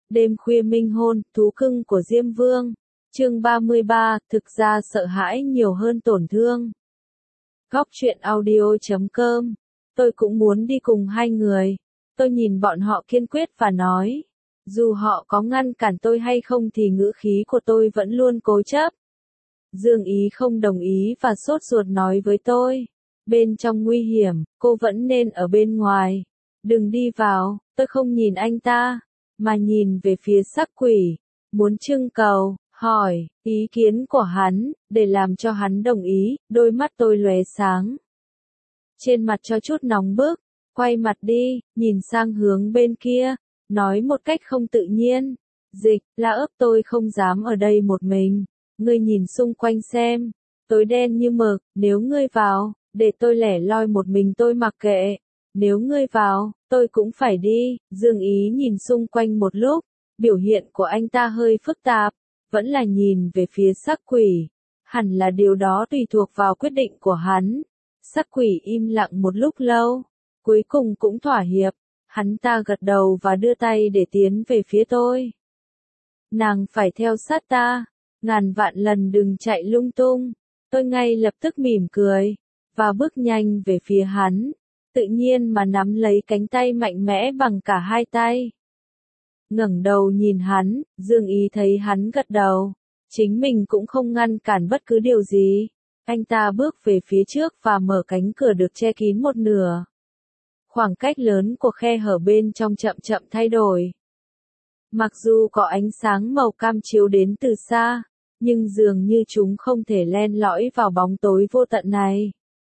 Đêm khuya minh hôn, thú cưng của Diêm Vương. Chương 33, thực ra sợ hãi nhiều hơn tổn thương. Góc truyện audio.com. Tôi cũng muốn đi cùng hai người. Tôi nhìn bọn họ kiên quyết và nói. Dù họ có ngăn cản tôi hay không thì ngữ khí của tôi vẫn luôn cố chấp. Dương Ý không đồng ý và sốt ruột nói với tôi. Bên trong nguy hiểm, cô vẫn nên ở bên ngoài. Đừng đi vào, tôi không nhìn anh ta, mà nhìn về phía sắc quỷ. Muốn trưng cầu, hỏi, ý kiến của hắn, để làm cho hắn đồng ý, đôi mắt tôi lóe sáng. Trên mặt cho chút nóng bức, quay mặt đi, nhìn sang hướng bên kia, nói một cách không tự nhiên. Dịch, là ấp tôi không dám ở đây một mình, ngươi nhìn xung quanh xem, tối đen như mực, nếu ngươi vào, để tôi lẻ loi một mình tôi mặc kệ, nếu ngươi vào, tôi cũng phải đi. Dương Ý nhìn xung quanh một lúc, biểu hiện của anh ta hơi phức tạp, vẫn là nhìn về phía sắc quỷ, hẳn là điều đó tùy thuộc vào quyết định của hắn. Sắc quỷ im lặng một lúc lâu, cuối cùng cũng thỏa hiệp, hắn ta gật đầu và đưa tay để tiến về phía tôi. Nàng phải theo sát ta, ngàn vạn lần đừng chạy lung tung. Tôi ngay lập tức mỉm cười, và bước nhanh về phía hắn, tự nhiên mà nắm lấy cánh tay mạnh mẽ bằng cả hai tay. Ngẩng đầu nhìn hắn, Dương Ý thấy hắn gật đầu, chính mình cũng không ngăn cản bất cứ điều gì. Anh ta bước về phía trước và mở cánh cửa được che kín một nửa. Khoảng cách lớn của khe hở bên trong chậm chậm thay đổi. Mặc dù có ánh sáng màu cam chiếu đến từ xa, nhưng dường như chúng không thể len lỏi vào bóng tối vô tận này.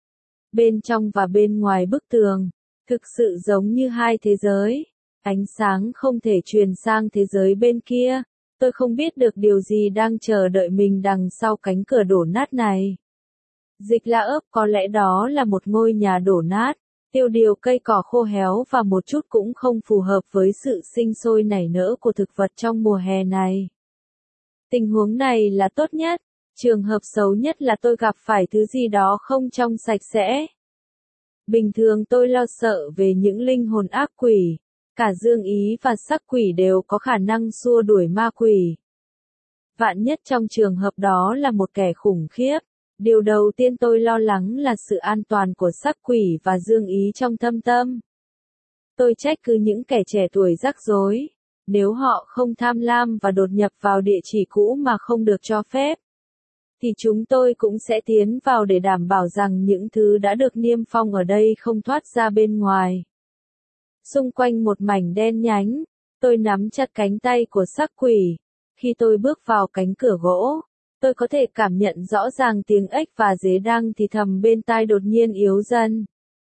Bên trong và bên ngoài bức tường, thực sự giống như hai thế giới. Ánh sáng không thể truyền sang thế giới bên kia. Tôi không biết được điều gì đang chờ đợi mình đằng sau cánh cửa đổ nát này. Dịch La ấp có lẽ đó là một ngôi nhà đổ nát, tiêu điều cây cỏ khô héo và một chút cũng không phù hợp với sự sinh sôi nảy nở của thực vật trong mùa hè này. Tình huống này là tốt nhất, trường hợp xấu nhất là tôi gặp phải thứ gì đó không trong sạch sẽ. Bình thường tôi lo sợ về những linh hồn ác quỷ, cả Dương Ý và sắc quỷ đều có khả năng xua đuổi ma quỷ. Vạn nhất trong trường hợp đó là một kẻ khủng khiếp, điều đầu tiên tôi lo lắng là sự an toàn của sắc quỷ và Dương Ý trong thâm tâm. Tôi trách cứ những kẻ trẻ tuổi rắc rối, nếu họ không tham lam và đột nhập vào địa chỉ cũ mà không được cho phép, thì chúng tôi cũng sẽ tiến vào để đảm bảo rằng những thứ đã được niêm phong ở đây không thoát ra bên ngoài. Xung quanh một mảnh đen nhánh, tôi nắm chặt cánh tay của sắc quỷ. Khi tôi bước vào cánh cửa gỗ, tôi có thể cảm nhận rõ ràng tiếng ếch và dế đang thì thầm bên tai đột nhiên yếu dần.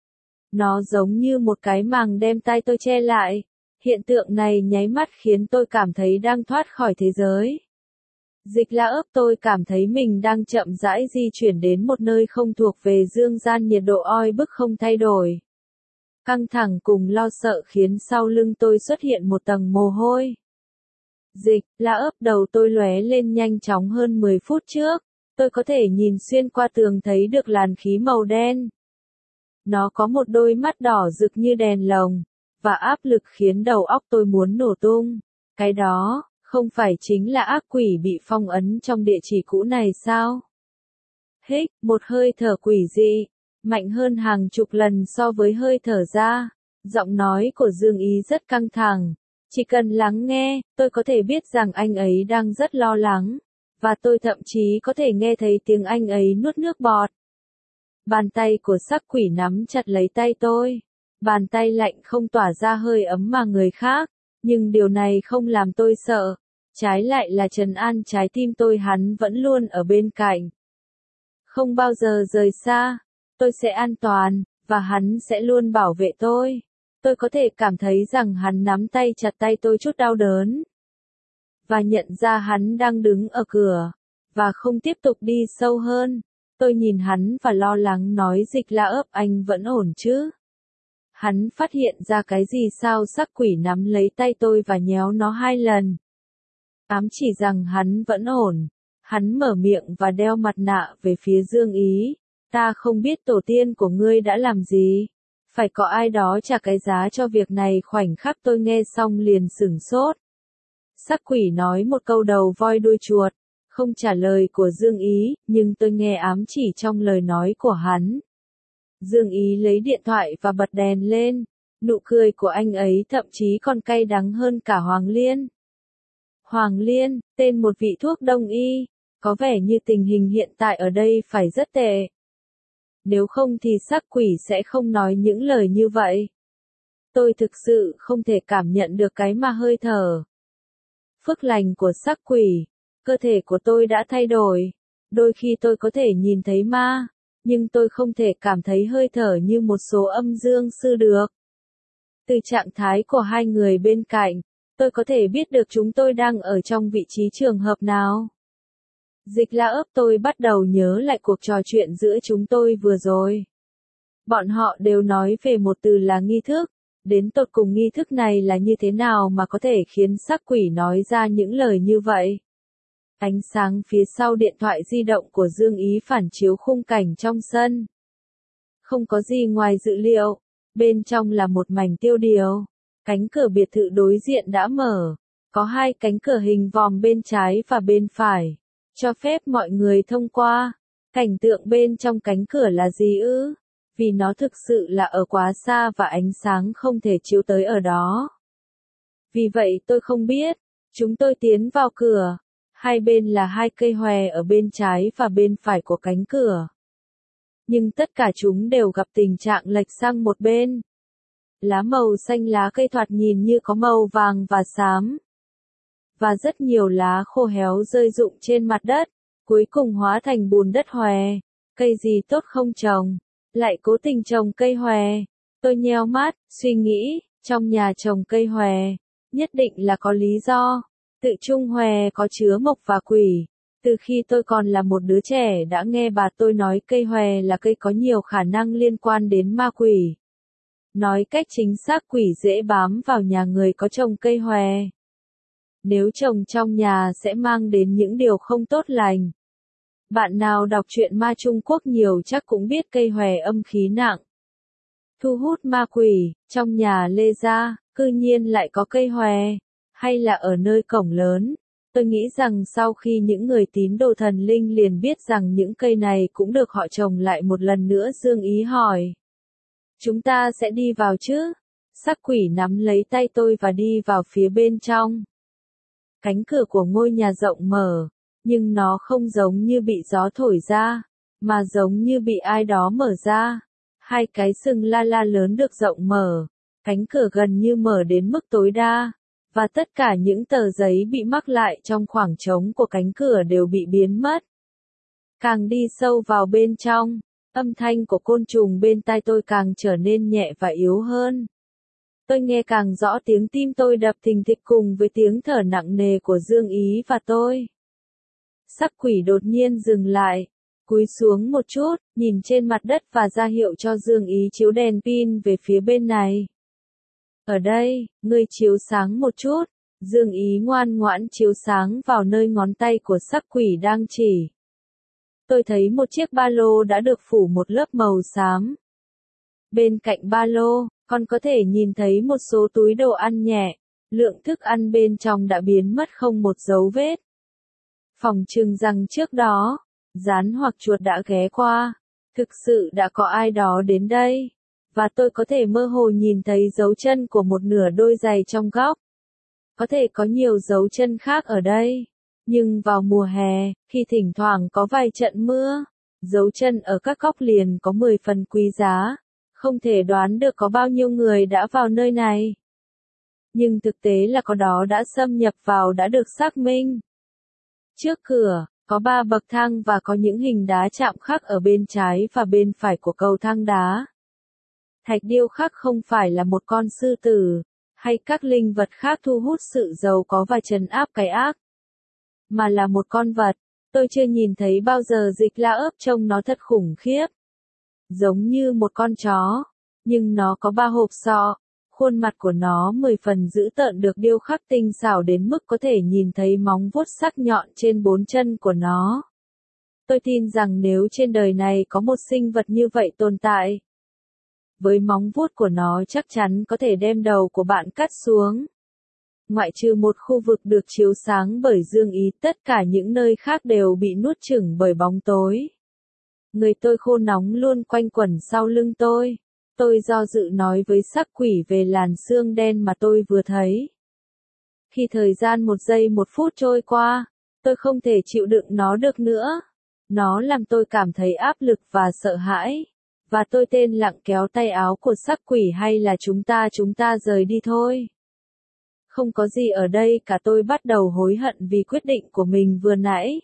Nó giống như một cái màng đem tai tôi che lại. Hiện tượng này nháy mắt khiến tôi cảm thấy đang thoát khỏi thế giới. Dịch La ấp tôi cảm thấy mình đang chậm rãi di chuyển đến một nơi không thuộc về dương gian, nhiệt độ oi bức không thay đổi. Căng thẳng cùng lo sợ khiến sau lưng tôi xuất hiện một tầng mồ hôi. Dịch La ấp đầu tôi lóe lên nhanh chóng hơn 10 phút trước, tôi có thể nhìn xuyên qua tường thấy được làn khí màu đen. Nó có một đôi mắt đỏ rực như đèn lồng, và áp lực khiến đầu óc tôi muốn nổ tung. Cái đó, không phải chính là ác quỷ bị phong ấn trong địa chỉ cũ này sao? Hích, một hơi thở quỷ dị, mạnh hơn hàng chục lần so với hơi thở ra. Giọng nói của Dương Ý rất căng thẳng. Chỉ cần lắng nghe, tôi có thể biết rằng anh ấy đang rất lo lắng. Và tôi thậm chí có thể nghe thấy tiếng anh ấy nuốt nước bọt. Bàn tay của sắc quỷ nắm chặt lấy tay tôi. Bàn tay lạnh không tỏa ra hơi ấm mà người khác. Nhưng điều này không làm tôi sợ. Trái lại là trấn an trái tim tôi, hắn vẫn luôn ở bên cạnh. Không bao giờ rời xa. Tôi sẽ an toàn, và hắn sẽ luôn bảo vệ tôi. Tôi có thể cảm thấy rằng hắn nắm tay chặt tay tôi chút đau đớn. Và nhận ra hắn đang đứng ở cửa. Và không tiếp tục đi sâu hơn. Tôi nhìn hắn và lo lắng nói, Dịch La ấp, anh vẫn ổn chứ? Hắn phát hiện ra cái gì sao? Sắc quỷ nắm lấy tay tôi và nhéo nó 2 lần. Ám chỉ rằng hắn vẫn ổn. Hắn mở miệng và đeo mặt nạ về phía Dương Ý. Ta không biết tổ tiên của ngươi đã làm gì. Phải có ai đó trả cái giá cho việc này. Khoảnh khắc tôi nghe xong liền sửng sốt. Sắc quỷ nói một câu đầu voi đuôi chuột, không trả lời của Dương Ý, nhưng tôi nghe ám chỉ trong lời nói của hắn. Dương Ý lấy điện thoại và bật đèn lên, nụ cười của anh ấy thậm chí còn cay đắng hơn cả Hoàng Liên. Hoàng Liên, tên một vị thuốc đông y, có vẻ như tình hình hiện tại ở đây phải rất tệ. Nếu không thì sắc quỷ sẽ không nói những lời như vậy. Tôi thực sự không thể cảm nhận được cái ma hơi thở phước lành của sắc quỷ. Cơ thể của tôi đã thay đổi. Đôi khi tôi có thể nhìn thấy ma, nhưng tôi không thể cảm thấy hơi thở như một số âm dương sư được. Từ trạng thái của hai người bên cạnh, tôi có thể biết được chúng tôi đang ở trong vị trí trường hợp nào. Dịch La ấp tôi bắt đầu nhớ lại cuộc trò chuyện giữa chúng tôi vừa rồi. Bọn họ đều nói về một từ là nghi thức. Đến tột cùng nghi thức này là như thế nào mà có thể khiến sắc quỷ nói ra những lời như vậy? Ánh sáng phía sau điện thoại di động của Dương Ý phản chiếu khung cảnh trong sân. Không có gì ngoài dự liệu, bên trong là một mảnh tiêu điều. Cánh cửa biệt thự đối diện đã mở, có hai cánh cửa hình vòm bên trái và bên phải, cho phép mọi người thông qua. Cảnh tượng bên trong cánh cửa là gì ư? Vì nó thực sự là ở quá xa và ánh sáng không thể chiếu tới ở đó. Vì vậy tôi không biết. Chúng tôi tiến vào cửa. Hai bên là hai cây hòe ở bên trái và bên phải của cánh cửa. Nhưng tất cả chúng đều gặp tình trạng lệch sang một bên. Lá màu xanh lá cây thoạt nhìn như có màu vàng và xám. Và rất nhiều lá khô héo rơi rụng trên mặt đất, cuối cùng hóa thành bùn đất hòe. Cây gì tốt không trồng, lại cố tình trồng cây hòe. Tôi nheo mắt, suy nghĩ, trong nhà trồng cây hòe, nhất định là có lý do. Tự chung hòe có chứa mộc và quỷ. Từ khi tôi còn là một đứa trẻ đã nghe bà tôi nói cây hòe là cây có nhiều khả năng liên quan đến ma quỷ. Nói cách chính xác quỷ dễ bám vào nhà người có trồng cây hòe. Nếu trồng trong nhà sẽ mang đến những điều không tốt lành. Bạn nào đọc truyện ma Trung Quốc nhiều chắc cũng biết cây hòe âm khí nặng. Thu hút ma quỷ, trong nhà Lê Gia, cư nhiên lại có cây hòe. Hay là ở nơi cổng lớn. Tôi nghĩ rằng sau khi những người tín đồ thần linh liền biết rằng những cây này cũng được họ trồng lại một lần nữa. Dương Ý hỏi. Chúng ta sẽ đi vào chứ? Sắc quỷ nắm lấy tay tôi và đi vào phía bên trong. Cánh cửa của ngôi nhà rộng mở, nhưng nó không giống như bị gió thổi ra, mà giống như bị ai đó mở ra. Hai cái sừng la la lớn được rộng mở, cánh cửa gần như mở đến mức tối đa. Và tất cả những tờ giấy bị mắc lại trong khoảng trống của cánh cửa đều bị biến mất. Càng đi sâu vào bên trong, âm thanh của côn trùng bên tai tôi càng trở nên nhẹ và yếu hơn. Tôi nghe càng rõ tiếng tim tôi đập thình thịch cùng với tiếng thở nặng nề của Dương Ý và tôi. Sắc quỷ đột nhiên dừng lại, cúi xuống một chút, nhìn trên mặt đất và ra hiệu cho Dương Ý chiếu đèn pin về phía bên này. Ở đây, ngươi chiếu sáng một chút. Dương Ý ngoan ngoãn chiếu sáng vào nơi ngón tay của sắc quỷ đang chỉ. Tôi thấy một chiếc ba lô đã được phủ một lớp màu xám. Bên cạnh ba lô, còn có thể nhìn thấy một số túi đồ ăn nhẹ. Lượng thức ăn bên trong đã biến mất không một dấu vết. Phòng trừng rằng trước đó, rắn hoặc chuột đã ghé qua. Thực sự đã có ai đó đến đây. Và tôi có thể mơ hồ nhìn thấy dấu chân của một nửa đôi giày trong góc. Có thể có nhiều dấu chân khác ở đây. Nhưng vào mùa hè, khi thỉnh thoảng có vài trận mưa, dấu chân ở các góc liền có 10 phần quý giá. Không thể đoán được có bao nhiêu người đã vào nơi này. Nhưng thực tế là có đó đã xâm nhập vào đã được xác minh. Trước cửa, có 3 bậc thang và có những hình đá chạm khắc ở bên trái và bên phải của cầu thang đá. Thạch điêu khắc không phải là một con sư tử, hay các linh vật khác thu hút sự giàu có và trấn áp cái ác, mà là một con vật. Tôi chưa nhìn thấy bao giờ. Dịch La ấp trông nó thật khủng khiếp. Giống như một con chó, nhưng nó có 3 hộp sọ. Khuôn mặt của nó 10 phần dữ tợn được điêu khắc tinh xảo đến mức có thể nhìn thấy móng vuốt sắc nhọn trên 4 chân của nó. Tôi tin rằng nếu trên đời này có một sinh vật như vậy tồn tại, với móng vuốt của nó chắc chắn có thể đem đầu của bạn cắt xuống. Ngoại trừ một khu vực được chiếu sáng bởi dương ý, tất cả những nơi khác đều bị nuốt chửng bởi bóng tối. Người tôi khô nóng luôn quanh quẩn sau lưng tôi. Tôi do dự nói với sắc quỷ về làn sương đen mà tôi vừa thấy. Khi thời gian 1 giây 1 phút trôi qua, tôi không thể chịu đựng nó được nữa. Nó làm tôi cảm thấy áp lực và sợ hãi. Và tôi tên lặng kéo tay áo của sắc quỷ, hay là chúng ta rời đi thôi. Không có gì ở đây cả, tôi bắt đầu hối hận vì quyết định của mình vừa nãy.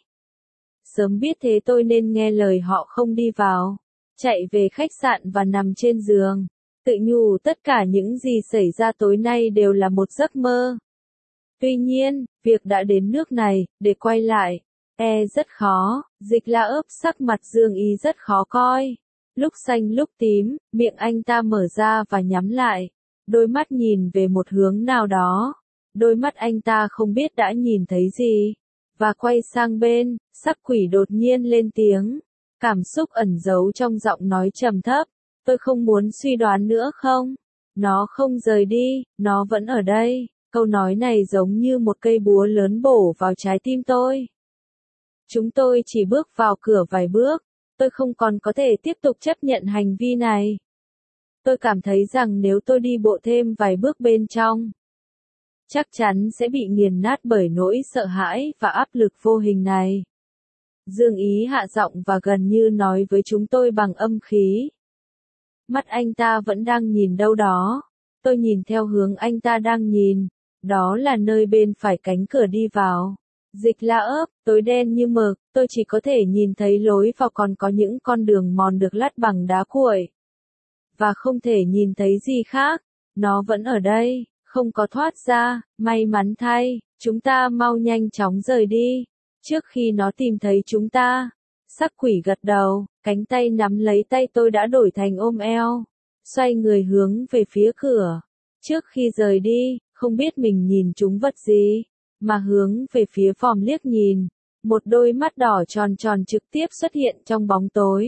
Sớm biết thế tôi nên nghe lời họ không đi vào. Chạy về khách sạn và nằm trên giường. Tự nhủ tất cả những gì xảy ra tối nay đều là một giấc mơ. Tuy nhiên, việc đã đến nước này, để quay lại, rất khó. Dịch La ấp sắc mặt Dương Ý rất khó coi. Lúc xanh lúc tím, miệng anh ta mở ra và nhắm lại. Đôi mắt nhìn về một hướng nào đó. Đôi mắt anh ta không biết đã nhìn thấy gì. Và quay sang bên, sắc quỷ đột nhiên lên tiếng. Cảm xúc ẩn giấu trong giọng nói trầm thấp. Tôi không muốn suy đoán nữa không? Nó không rời đi, nó vẫn ở đây. Câu nói này giống như một cây búa lớn bổ vào trái tim tôi. Chúng tôi chỉ bước vào cửa vài bước. Tôi không còn có thể tiếp tục chấp nhận hành vi này. Tôi cảm thấy rằng nếu tôi đi bộ thêm vài bước bên trong, chắc chắn sẽ bị nghiền nát bởi nỗi sợ hãi và áp lực vô hình này. Dương Ý hạ giọng và gần như nói với chúng tôi bằng âm khí. Mắt anh ta vẫn đang nhìn đâu đó. Tôi nhìn theo hướng anh ta đang nhìn. Đó là nơi bên phải cánh cửa đi vào. Dịch La ấp, tối đen như mực, tôi chỉ có thể nhìn thấy lối vào, còn có những con đường mòn được lát bằng đá cuội. Và không thể nhìn thấy gì khác. Nó vẫn ở đây, không có thoát ra. May mắn thay, chúng ta mau nhanh chóng rời đi, trước khi nó tìm thấy chúng ta. Sắc quỷ gật đầu, cánh tay nắm lấy tay tôi đã đổi thành ôm eo. Xoay người hướng về phía cửa. Trước khi rời đi, không biết mình nhìn trúng vật gì, mà hướng về phía phòng liếc nhìn. Một đôi mắt đỏ tròn tròn trực tiếp xuất hiện trong bóng tối.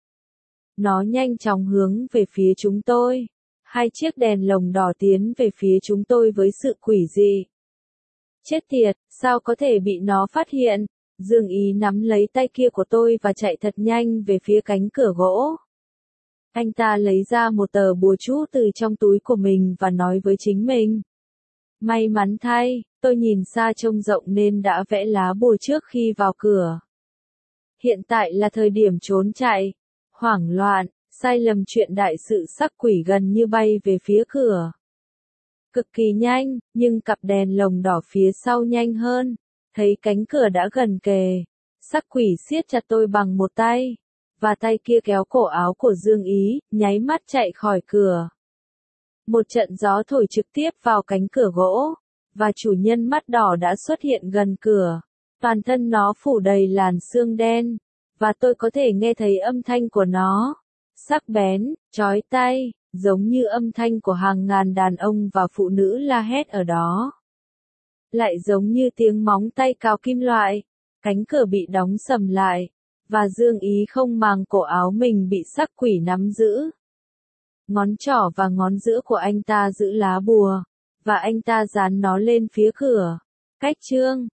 Nó nhanh chóng hướng về phía chúng tôi. 2 chiếc đèn lồng đỏ tiến về phía chúng tôi với sự quỷ dị. Chết tiệt, sao có thể bị nó phát hiện? Dương Ý nắm lấy tay kia của tôi và chạy thật nhanh về phía cánh cửa gỗ. Anh ta lấy ra một tờ bùa chú từ trong túi của mình và nói với chính mình. May mắn thay, tôi nhìn xa trông rộng nên đã vẽ lá bùa trước khi vào cửa. Hiện tại là thời điểm trốn chạy. Hoảng loạn, sai lầm chuyện đại sự, sắc quỷ gần như bay về phía cửa. Cực kỳ nhanh, nhưng cặp đèn lồng đỏ phía sau nhanh hơn. Thấy cánh cửa đã gần kề. Sắc quỷ siết chặt tôi bằng một tay. Và tay kia kéo cổ áo của Dương Ý, nháy mắt chạy khỏi cửa. Một trận gió thổi trực tiếp vào cánh cửa gỗ. Và chủ nhân mắt đỏ đã xuất hiện gần cửa. Toàn thân nó phủ đầy làn sương đen. Và tôi có thể nghe thấy âm thanh của nó. Sắc bén, chói tai, giống như âm thanh của hàng ngàn đàn ông và phụ nữ la hét ở đó. Lại giống như tiếng móng tay cào kim loại. Cánh cửa bị đóng sầm lại. Và Dương Ý không màng cổ áo mình bị sắc quỷ nắm giữ. Ngón trỏ và ngón giữa của anh ta giữ lá bùa. Và anh ta dán nó lên phía cửa. Cách chương